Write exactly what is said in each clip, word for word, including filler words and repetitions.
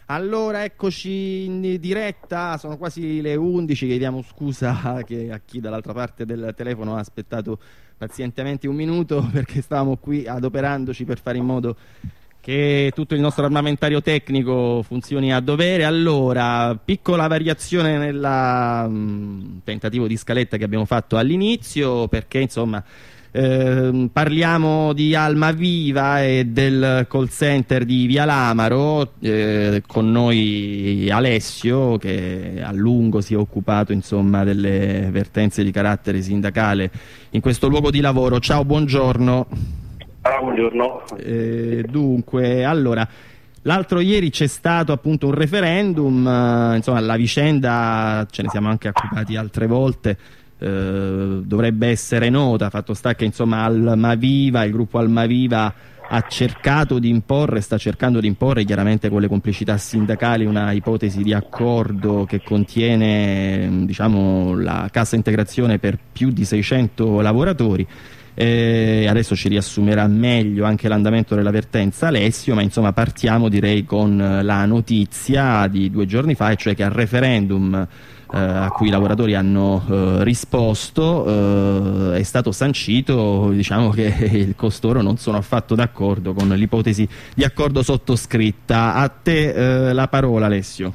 Allora, eccoci in diretta, sono quasi le undici, chiediamo scusa che a chi dall'altra parte del telefono ha aspettato pazientemente un minuto perché stavamo qui adoperandoci per fare in modo che tutto il nostro armamentario tecnico funzioni a dovere. Allora, piccola variazione nel mm, tentativo di scaletta che abbiamo fatto all'inizio, perché insomma eh, parliamo di Almaviva e del call center di Via Lamaro, eh, con noi Alessio che a lungo si è occupato insomma delle vertenze di carattere sindacale in questo luogo di lavoro. Ciao, buongiorno. Ah, buongiorno. Eh, dunque, allora, l'altro ieri c'è stato appunto un referendum, eh, insomma la vicenda ce ne siamo anche occupati altre volte, eh, dovrebbe essere nota, fatto sta che insomma Almaviva, il gruppo Almaviva ha cercato di imporre, sta cercando di imporre chiaramente con le complicità sindacali una ipotesi di accordo che contiene diciamo la cassa integrazione per più di seicento lavoratori. Eh, adesso ci riassumerà meglio anche l'andamento della vertenza Alessio, ma insomma partiamo direi con la notizia di due giorni fa, e cioè che al referendum eh, a cui i lavoratori hanno eh, risposto eh, è stato sancito diciamo che il costoro non sono affatto d'accordo con l'ipotesi di accordo sottoscritta. A te eh, la parola, Alessio.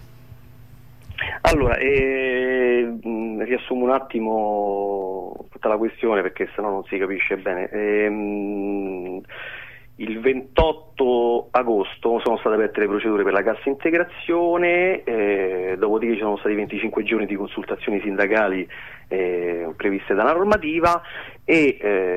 Allora, eh, riassumo un attimo tutta la questione perché sennò non si capisce bene. Eh, il ventotto agosto sono state aperte le procedure per la cassa integrazione, eh, dopodiché ci sono stati venticinque giorni di consultazioni sindacali eh, previste dalla normativa e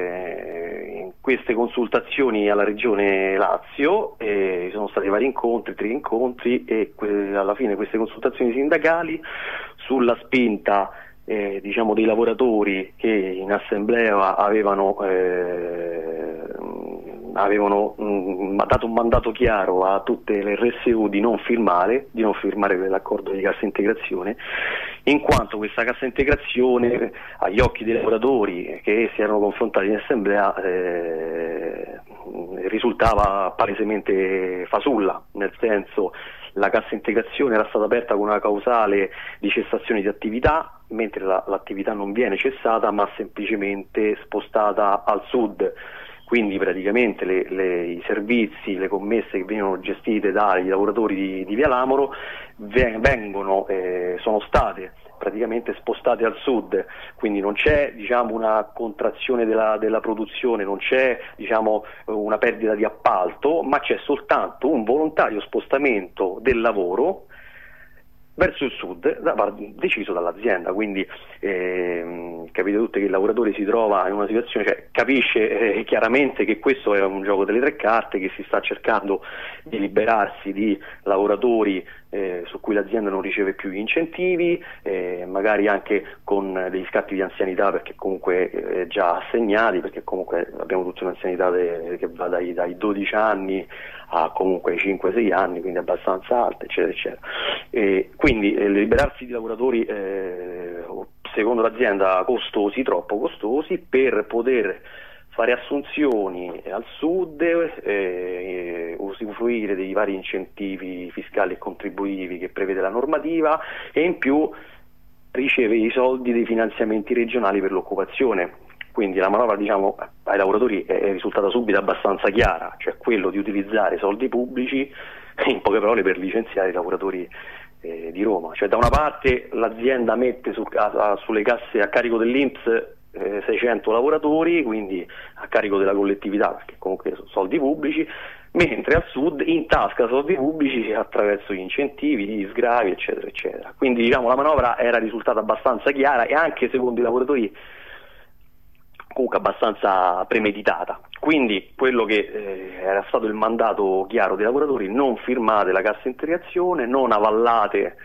eh, in queste consultazioni alla Regione Lazio eh, sono stati vari incontri, tre incontri e que- alla fine queste consultazioni sindacali sulla spinta eh, diciamo dei lavoratori che in assemblea avevano eh, avevano mh, dato un mandato chiaro a tutte le R S U di non firmare, di non firmare quell'accordo di cassa integrazione, in quanto questa cassa integrazione agli occhi dei lavoratori che si erano confrontati in assemblea eh, risultava palesemente fasulla, nel senso la cassa integrazione era stata aperta con una causale di cessazione di attività, mentre la, l'attività non viene cessata ma semplicemente spostata al sud. Quindi praticamente le, le, i servizi, le commesse che vengono gestite dai lavoratori di, di Via Lamaro vengono, eh, sono state praticamente spostate al sud, quindi non c'è diciamo una contrazione della, della produzione, non c'è diciamo una perdita di appalto, ma c'è soltanto un volontario spostamento del lavoro verso il sud da, deciso dall'azienda. Quindi ehm, capite tutte che il lavoratore si trova in una situazione, cioè capisce eh, chiaramente che questo è un gioco delle tre carte, che si sta cercando di liberarsi di lavoratori eh, su cui l'azienda non riceve più gli incentivi, eh, magari anche con degli scatti di anzianità perché comunque eh, già assegnati, perché comunque abbiamo tutta un'anzianità de, che va dai, dai dodici anni a comunque cinque sei anni, quindi abbastanza alta, eccetera eccetera. E quindi eh, liberarsi di lavoratori eh, secondo l'azienda costosi, troppo costosi, per poter fare assunzioni al sud, eh, usufruire dei vari incentivi fiscali e contributivi che prevede la normativa e in più riceve i soldi dei finanziamenti regionali per l'occupazione. Quindi la manovra diciamo ai lavoratori è risultata subito abbastanza chiara, cioè quello di utilizzare soldi pubblici in poche parole per licenziare i lavoratori eh, di Roma. Cioè da una parte l'azienda mette su, a, sulle casse a carico dell'I N P S eh, seicento lavoratori, quindi a carico della collettività perché comunque sono soldi pubblici, mentre al sud intasca soldi pubblici attraverso gli incentivi, gli sgravi eccetera eccetera. Quindi diciamo la manovra era risultata abbastanza chiara e anche secondo i lavoratori comunque abbastanza premeditata. Quindi quello che eh, era stato il mandato chiaro dei lavoratori: non firmate la cassa integrazione, non avallate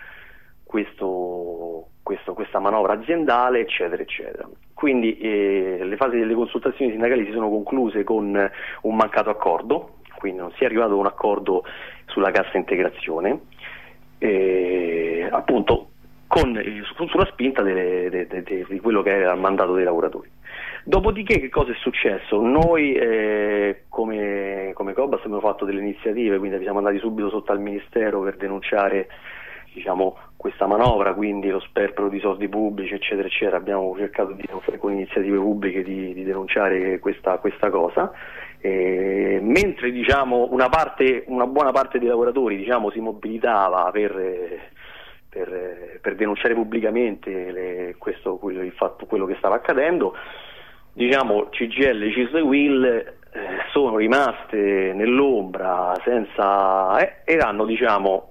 questo, questo, questa manovra aziendale eccetera eccetera. Quindi eh, le fasi delle consultazioni sindacali si sono concluse con un mancato accordo, quindi non si è arrivato a un accordo sulla cassa integrazione. Eh, appunto con, eh, su, sulla spinta delle, de, de, de, di quello che era il mandato dei lavoratori. Dopodiché che cosa è successo? Noi eh, come, come Cobas abbiamo fatto delle iniziative, quindi siamo andati subito sotto al Ministero per denunciare, diciamo, questa manovra, quindi lo sperpero di soldi pubblici, eccetera, eccetera. Abbiamo cercato di, con iniziative pubbliche di, di denunciare questa, questa cosa. Eh, mentre diciamo, una, parte, una buona parte dei lavoratori, diciamo, si mobilitava per, per, per denunciare pubblicamente le, questo, quello, il fatto, quello che stava accadendo, diciamo, C G I L, C I S L e U I L eh, sono rimaste nell'ombra senza eh, e hanno, diciamo,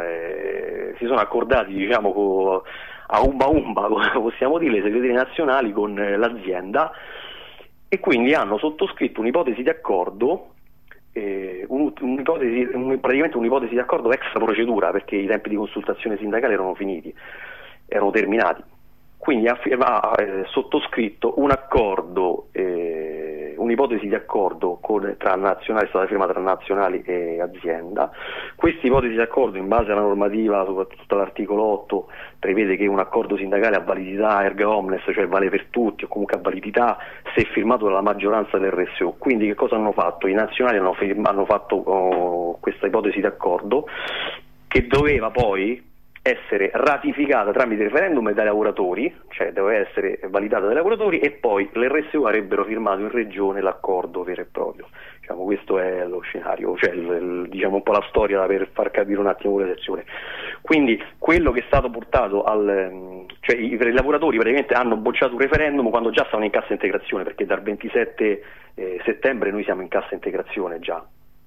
eh, si sono accordati, diciamo, co, a umba umba, come possiamo dire, le segreterie nazionali con eh, l'azienda, e quindi hanno sottoscritto un'ipotesi di accordo, eh, un, un'ipotesi, un, praticamente un'ipotesi di accordo extra procedura, perché i tempi di consultazione sindacale erano finiti, erano terminati. Quindi ha, ha eh, sottoscritto un accordo, eh, un'ipotesi di accordo con, tra nazionali, è stata firmata tra nazionali e azienda. Questa ipotesi di accordo, in base alla normativa, soprattutto all'articolo otto, prevede che un accordo sindacale ha validità erga omnes, cioè vale per tutti, o comunque ha validità se firmato dalla maggioranza dell'R S O. Quindi che cosa hanno fatto? I nazionali hanno, firma, hanno fatto oh, questa ipotesi di accordo, che doveva poi essere ratificata tramite referendum dai lavoratori, cioè doveva essere validata dai lavoratori, e poi l'R S U avrebbero firmato in regione l'accordo vero e proprio. Diciamo, questo è lo scenario, cioè il, il, diciamo un po' la storia per far capire un attimo la situazione. Quindi quello che è stato portato al, cioè i, i lavoratori praticamente hanno bocciato un referendum quando già stavano in cassa integrazione, perché dal ventisette eh, settembre noi siamo in cassa integrazione già.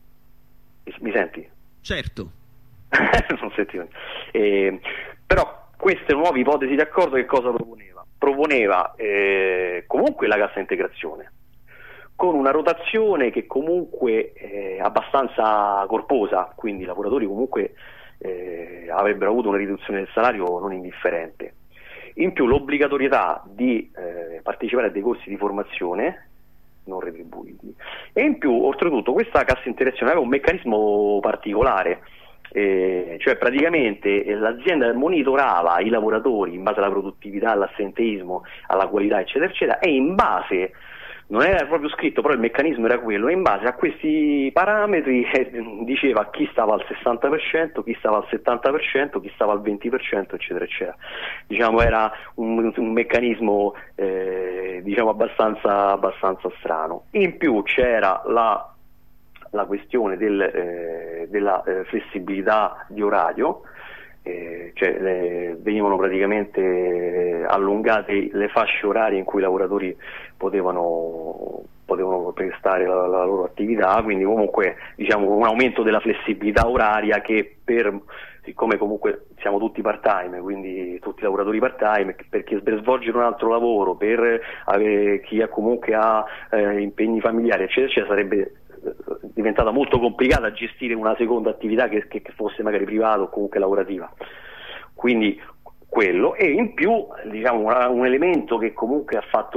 Mi, mi senti? Certo. Non sentivo. Eh, però queste nuove ipotesi di accordo che cosa proponeva? Proponeva eh, comunque la cassa integrazione, con una rotazione che comunque è abbastanza corposa, quindi i lavoratori comunque eh, avrebbero avuto una riduzione del salario non indifferente. In più l'obbligatorietà di eh, partecipare a dei corsi di formazione non retribuiti, e in più oltretutto questa cassa integrazione aveva un meccanismo particolare. Eh, cioè praticamente eh, l'azienda monitorava i lavoratori in base alla produttività, all'assenteismo, alla qualità, eccetera eccetera, e in base, non era proprio scritto, però il meccanismo era quello, e in base a questi parametri eh, diceva chi stava al sessanta per cento, chi stava al settanta per cento, chi stava al venti per cento, eccetera eccetera. Diciamo era un, un meccanismo eh, diciamo abbastanza, abbastanza strano. In più c'era la la questione del, eh, della eh, flessibilità di orario, eh, cioè eh, venivano praticamente eh, allungate le fasce orarie in cui i lavoratori potevano, potevano prestare la, la loro attività, quindi comunque diciamo un aumento della flessibilità oraria che, per siccome comunque siamo tutti part time, quindi tutti lavoratori part time, perché per svolgere un altro lavoro, per avere, chi ha comunque ha eh, impegni familiari, eccetera eccetera, sarebbe diventata molto complicata gestire una seconda attività che, che fosse magari privata o comunque lavorativa. Quindi quello, e in più diciamo un elemento che comunque ha fatto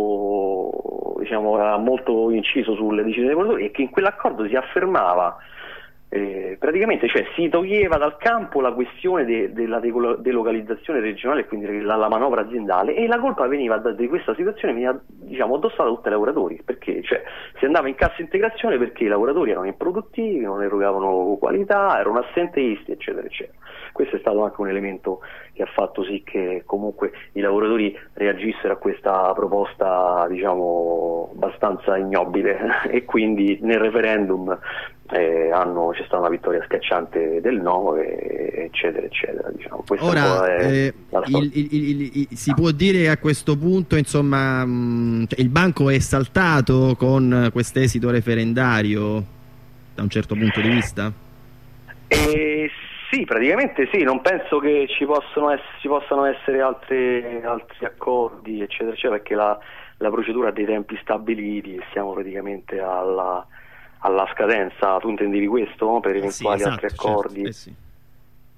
molto, diciamo, ha molto inciso sulle decisioni dei lavoratori, è che in quell'accordo si affermava Eh, praticamente, cioè, si toglieva dal campo la questione de, della delocalizzazione regionale, quindi la, la manovra aziendale, e la colpa veniva da, di questa situazione veniva, diciamo, addossata a tutti i lavoratori, perché cioè, si andava in cassa integrazione perché i lavoratori erano improduttivi, non erogavano qualità, erano assenteisti, eccetera eccetera. Questo è stato anche un elemento che ha fatto sì che comunque i lavoratori reagissero a questa proposta, diciamo, abbastanza ignobile e quindi nel referendum Eh, hanno, c'è stata una vittoria schiacciante del no, e, eccetera eccetera, diciamo. Ora eh, il, il, il, il, si può dire che a questo punto insomma mh, cioè, il banco è saltato con quest'esito referendario da un certo punto di vista? Eh, sì, praticamente sì, non penso che ci possono essere, ci possano essere altre, altri accordi, eccetera eccetera, perché la, la procedura ha dei tempi stabiliti e siamo praticamente alla alla scadenza. Tu intendevi questo per eventuali sì, esatto, altri accordi? Certo, eh sì.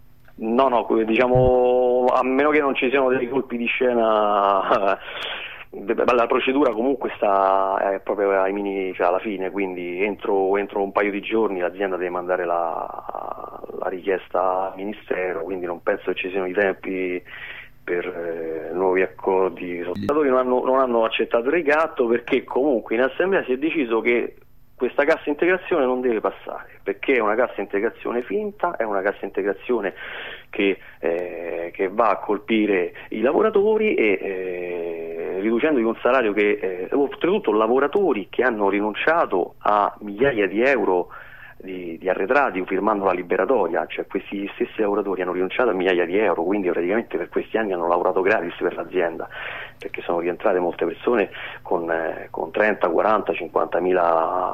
No, no, diciamo, a meno che non ci siano dei colpi di scena la procedura comunque sta è proprio ai mini, cioè alla fine, quindi entro, entro un paio di giorni l'azienda deve mandare la, la richiesta al Ministero, quindi non penso che ci siano i tempi per eh, nuovi accordi. I lavoratori non hanno, non hanno accettato il ricatto perché comunque in assemblea si è deciso che questa cassa integrazione non deve passare, perché è una cassa integrazione finta, è una cassa integrazione che, eh, che va a colpire i lavoratori e eh, riducendogli un salario che, eh, oltretutto lavoratori che hanno rinunciato a migliaia di euro di, di arretrati firmando la liberatoria, cioè questi stessi lavoratori hanno rinunciato a migliaia di euro, quindi praticamente per questi anni hanno lavorato gratis per l'azienda, perché sono rientrate molte persone con, eh, con trenta, quaranta, cinquantamila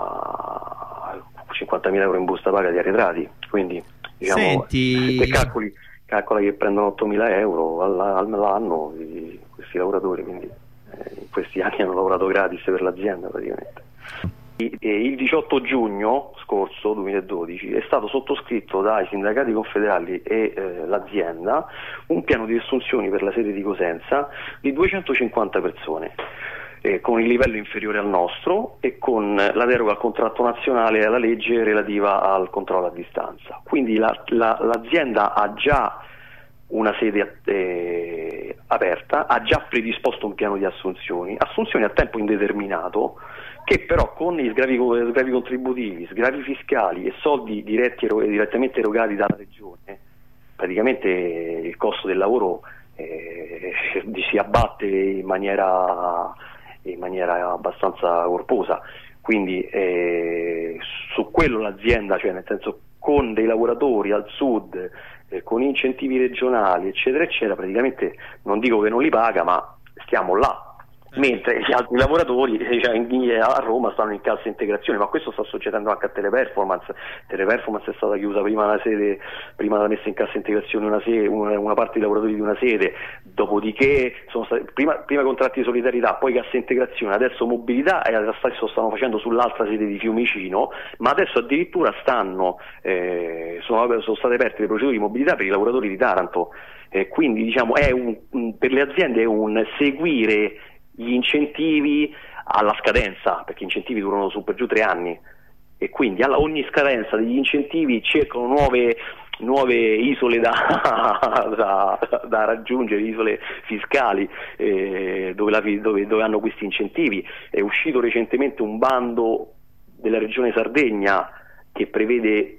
euro in busta paga di arretrati, quindi diciamo, Senti... se calcoli, calcola che prendono ottomila euro all'anno questi lavoratori, quindi eh, in questi anni hanno lavorato gratis per l'azienda praticamente. Il diciotto giugno scorso duemiladodici è stato sottoscritto dai sindacati confederali e eh, l'azienda un piano di assunzioni per la sede di Cosenza di duecentocinquanta persone, eh, con il livello inferiore al nostro e con la deroga al contratto nazionale e alla legge relativa al controllo a distanza. Quindi la, la, l'azienda ha già una sede eh, aperta, ha già predisposto un piano di assunzioni, assunzioni a tempo indeterminato, che però con i sgravi, sgravi contributivi, sgravi fiscali e soldi diretti ero, direttamente erogati dalla regione, praticamente il costo del lavoro eh, si abbatte in maniera, in maniera abbastanza corposa, quindi eh, su quello l'azienda, cioè nel senso con dei lavoratori al sud, eh, con incentivi regionali eccetera eccetera, praticamente non dico che non li paga, ma stiamo là. Mentre gli altri lavoratori cioè, a Roma stanno in cassa integrazione, ma questo sta succedendo anche a Teleperformance. Teleperformance è stata chiusa prima la sede, prima della messa in cassa integrazione una, sede, una, una parte dei lavoratori di una sede, dopodiché sono stati, prima, prima contratti di solidarietà, poi cassa integrazione, adesso mobilità e adesso stanno facendo sull'altra sede di Fiumicino, ma adesso addirittura stanno, eh, sono, sono state aperte le procedure di mobilità per i lavoratori di Taranto, eh, quindi diciamo è un, per le aziende è un seguire gli incentivi alla scadenza, perché gli incentivi durano su per giù tre anni e quindi alla ogni scadenza degli incentivi cercano nuove, nuove isole da, da, da raggiungere, isole fiscali eh, dove, la, dove, dove hanno questi incentivi. È uscito recentemente un bando della regione Sardegna che prevede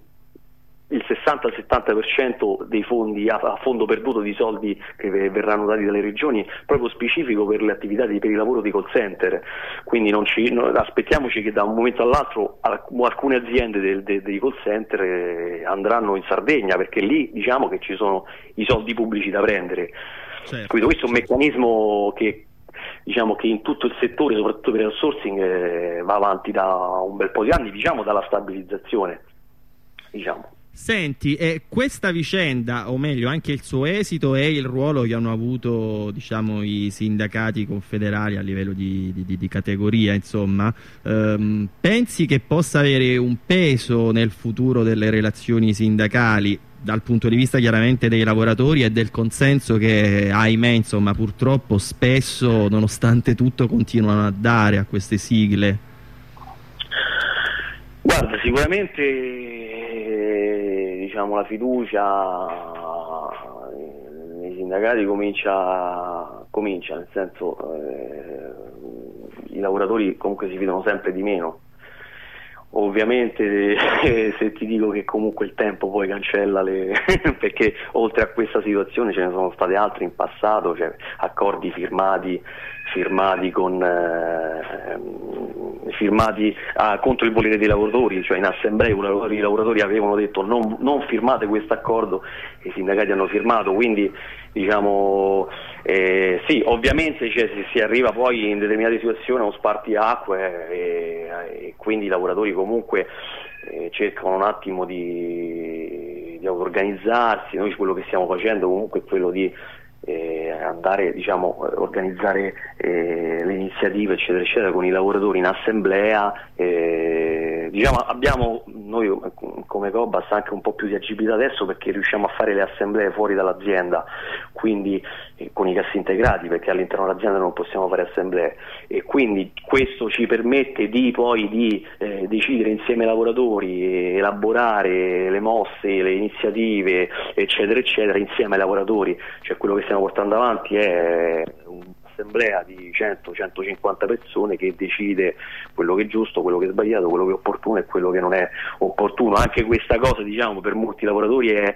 il sessanta settanta per cento dei fondi a, a fondo perduto di soldi che verranno dati dalle regioni proprio specifico per le attività di, per il lavoro di call center, quindi non ci, non, aspettiamoci che da un momento all'altro alcune aziende del, del, dei call center eh, andranno in Sardegna, perché lì diciamo che ci sono i soldi pubblici da prendere. Certo, quindi questo è un meccanismo che diciamo che in tutto il settore, soprattutto per il outsourcing, eh, va avanti da un bel po' di anni, diciamo dalla stabilizzazione, diciamo. Senti, eh, questa vicenda, o meglio anche il suo esito e il ruolo che hanno avuto diciamo i sindacati confederali a livello di, di, di categoria, insomma, ehm, pensi che possa avere un peso nel futuro delle relazioni sindacali dal punto di vista chiaramente dei lavoratori e del consenso che ahimè insomma purtroppo spesso nonostante tutto continuano a dare a queste sigle? Guarda, sicuramente diciamo la fiducia nei sindacati comincia, comincia nel senso eh, i lavoratori comunque si fidano sempre di meno. Ovviamente eh, se ti dico che comunque il tempo poi cancella le perché oltre a questa situazione ce ne sono state altre in passato, cioè accordi firmati firmati con eh, firmati ah, contro il volere dei lavoratori, cioè in assemblea i lavoratori, i lavoratori avevano detto non, non firmate questo accordo e i sindacati hanno firmato, quindi diciamo eh, sì, ovviamente cioè, si, si arriva poi in determinate situazioni a un spartiacque e, e quindi i lavoratori comunque eh, cercano un attimo di, di organizzarsi. Noi quello che stiamo facendo comunque è quello di eh, andare diciamo organizzare eh, le iniziative eccetera eccetera con i lavoratori in assemblea, eh, eh, diciamo abbiamo noi come Cobas anche un po' più di agibilità adesso perché riusciamo a fare le assemblee fuori dall'azienda, quindi eh, con i cassi integrati, perché all'interno dell'azienda non possiamo fare assemblee, e quindi questo ci permette di poi di eh, decidere insieme ai lavoratori, elaborare le mosse, le iniziative eccetera eccetera insieme ai lavoratori. Cioè quello che stiamo portando avanti è un'assemblea di cento centocinquanta persone che decide quello che è giusto, quello che è sbagliato, quello che è opportuno e quello che non è opportuno. Anche questa cosa, diciamo, per molti lavoratori è,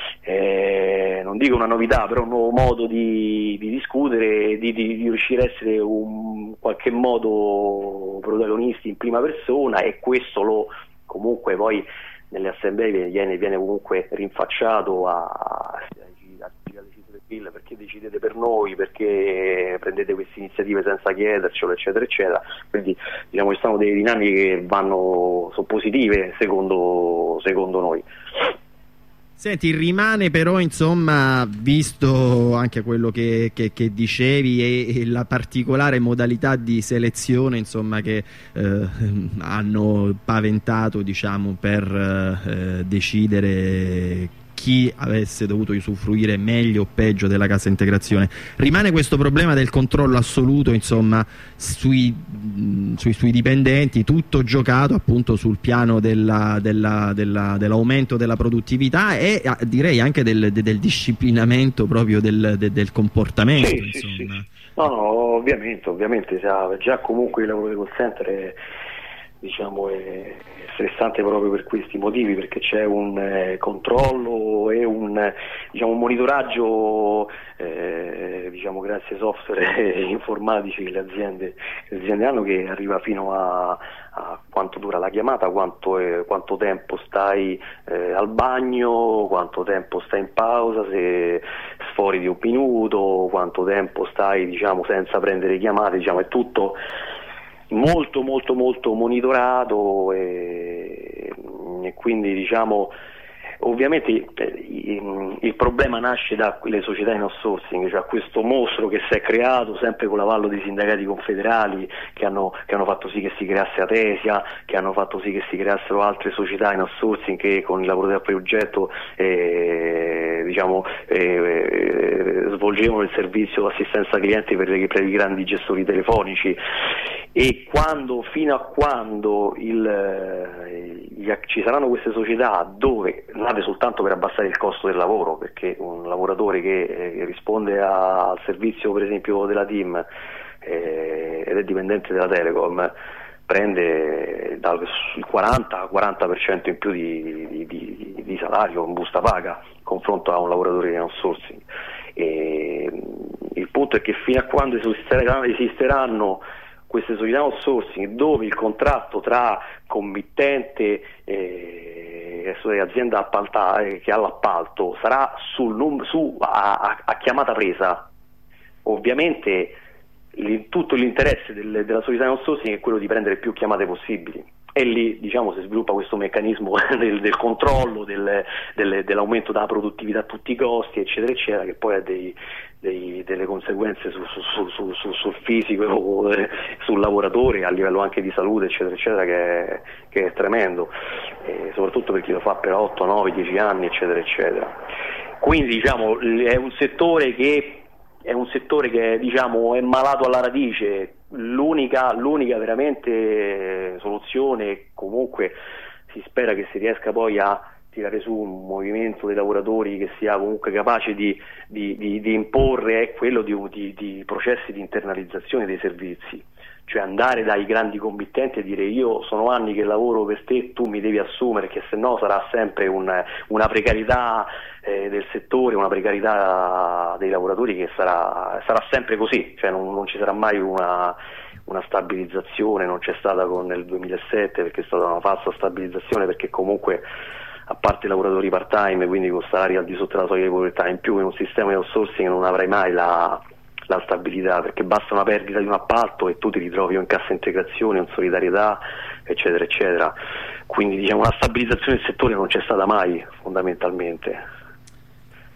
è non dico una novità, però un nuovo modo di, di discutere, di, di, di riuscire a essere un in qualche modo protagonisti in prima persona, e questo lo comunque poi nelle assemblee viene, viene comunque rinfacciato a, a, a, a perché decidete per noi, perché prendete queste iniziative senza chiedercelo eccetera eccetera. Quindi diciamo che sono delle dinamiche che vanno, sono positive secondo, secondo noi. Senti, rimane però, insomma, visto anche quello che, che, che dicevi e, e la particolare modalità di selezione, insomma, che eh, hanno paventato, diciamo, per eh, decidere chi avesse dovuto usufruire meglio o peggio della cassa integrazione, rimane questo problema del controllo assoluto, insomma, sui, sui, sui dipendenti, tutto giocato appunto sul piano della, della, della, dell'aumento della produttività e direi anche del, del disciplinamento proprio del, del, del comportamento. Sì, insomma. sì, sì. No, no, ovviamente, ovviamente già comunque il lavoro di call center è, diciamo, è stressante proprio per questi motivi, perché c'è un eh, controllo e un, eh, diciamo, un monitoraggio eh, diciamo grazie ai software informatici che le aziende, le aziende hanno, che arriva fino a, a quanto dura la chiamata, quanto, è, quanto tempo stai eh, al bagno, quanto tempo stai in pausa, se sfori di un minuto, quanto tempo stai, diciamo, senza prendere chiamate, diciamo, è tutto molto molto molto monitorato, e, e quindi diciamo ovviamente il, il problema nasce dalle società in outsourcing, cioè questo mostro che si è creato sempre con l'avallo dei sindacati confederali che hanno, che hanno fatto sì che si creasse Atesia, che hanno fatto sì che si creassero altre società in outsourcing che con il lavoro del progetto eh, diciamo eh, svolgevano il servizio assistenza clienti per, per i grandi gestori telefonici. E quando, fino a quando il, eh, ci saranno queste società dove nate soltanto per abbassare il costo del lavoro, perché un lavoratore che eh, risponde a, al servizio per esempio della TIM eh, ed è dipendente della Telecom prende dal quaranta quaranta per cento in più di, di, di, di salario in busta paga in confronto a un lavoratore in outsourcing. E il punto è che fino a quando esisteranno, esisteranno queste società outsourcing dove il contratto tra committente e eh, azienda appalta, eh, che ha l'appalto sarà sul, su, a, a chiamata presa, ovviamente il, tutto l'interesse del, della società outsourcing è quello di prendere più chiamate possibili, e lì diciamo si sviluppa questo meccanismo del, del controllo, del, del, dell'aumento della produttività a tutti i costi eccetera eccetera, che poi ha dei, dei, delle conseguenze su, su, su, su, sul fisico, sul lavoratore, a livello anche di salute eccetera eccetera, che è, che è tremendo, e soprattutto per chi lo fa per otto, nove, dieci anni eccetera eccetera. Quindi diciamo è un settore che è un settore che diciamo è malato alla radice. L'unica, l'unica veramente soluzione, comunque si spera che si riesca poi a tirare su un movimento dei lavoratori che sia comunque capace di, di, di, di imporre, è quello di, di, di processi di internalizzazione dei servizi, cioè andare dai grandi committenti e dire io sono anni che lavoro per te, tu mi devi assumere, che se no sarà sempre un, una precarietà eh, del settore, una precarietà dei lavoratori che sarà, sarà sempre così, cioè non, non ci sarà mai una, una stabilizzazione, non c'è stata con il duemilasette perché è stata una falsa stabilizzazione, perché comunque a parte i lavoratori part time, quindi con salari al di sotto della soglia di povertà, in più in un sistema di outsourcing non avrai mai la la stabilità, perché basta una perdita di un appalto e tu ti ritrovi o in cassa integrazione o in solidarietà eccetera eccetera. Quindi diciamo la stabilizzazione del settore non c'è stata mai fondamentalmente.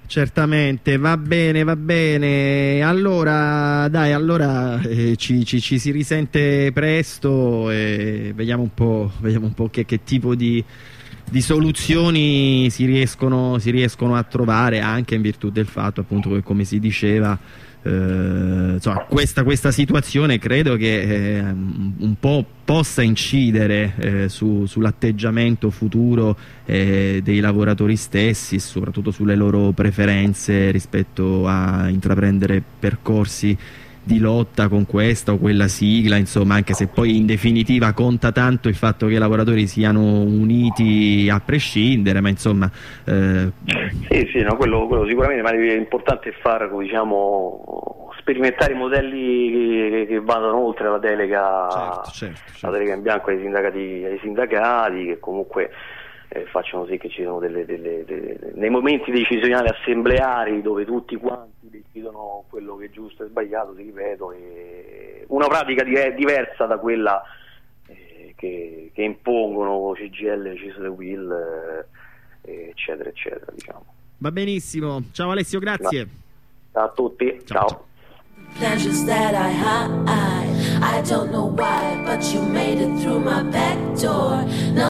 Certamente, va bene, va bene. Allora, dai, allora eh, ci, ci, ci si risente presto e vediamo un po', vediamo un po' che, che tipo di, di soluzioni si riescono, si riescono a trovare, anche in virtù del fatto, appunto, che come si diceva, eh, insomma, questa, questa situazione credo che eh, un po' possa incidere eh, su, sull'atteggiamento futuro eh, dei lavoratori stessi e soprattutto sulle loro preferenze rispetto a intraprendere percorsi di lotta con questa o quella sigla, insomma, anche se poi in definitiva conta tanto il fatto che i lavoratori siano uniti a prescindere, ma insomma eh... sì, sì, no, quello, quello sicuramente, ma è importante far, diciamo, sperimentare i modelli che, che vadano oltre la delega, certo, certo, certo. La delega in bianco ai sindacati, ai sindacati che comunque eh, facciano sì che ci siano delle, delle, delle, nei momenti decisionali assembleari dove tutti quanti decidono quello che è giusto e sbagliato, ti ripeto, e una pratica di, diversa da quella eh, che, che impongono C G I L, C I S L, U I L, eh, eccetera, eccetera, diciamo. Va benissimo, ciao Alessio, grazie. Ciao a tutti, ciao. ciao. Pleasures that I hide, I don't know why, but you made it through my back door. No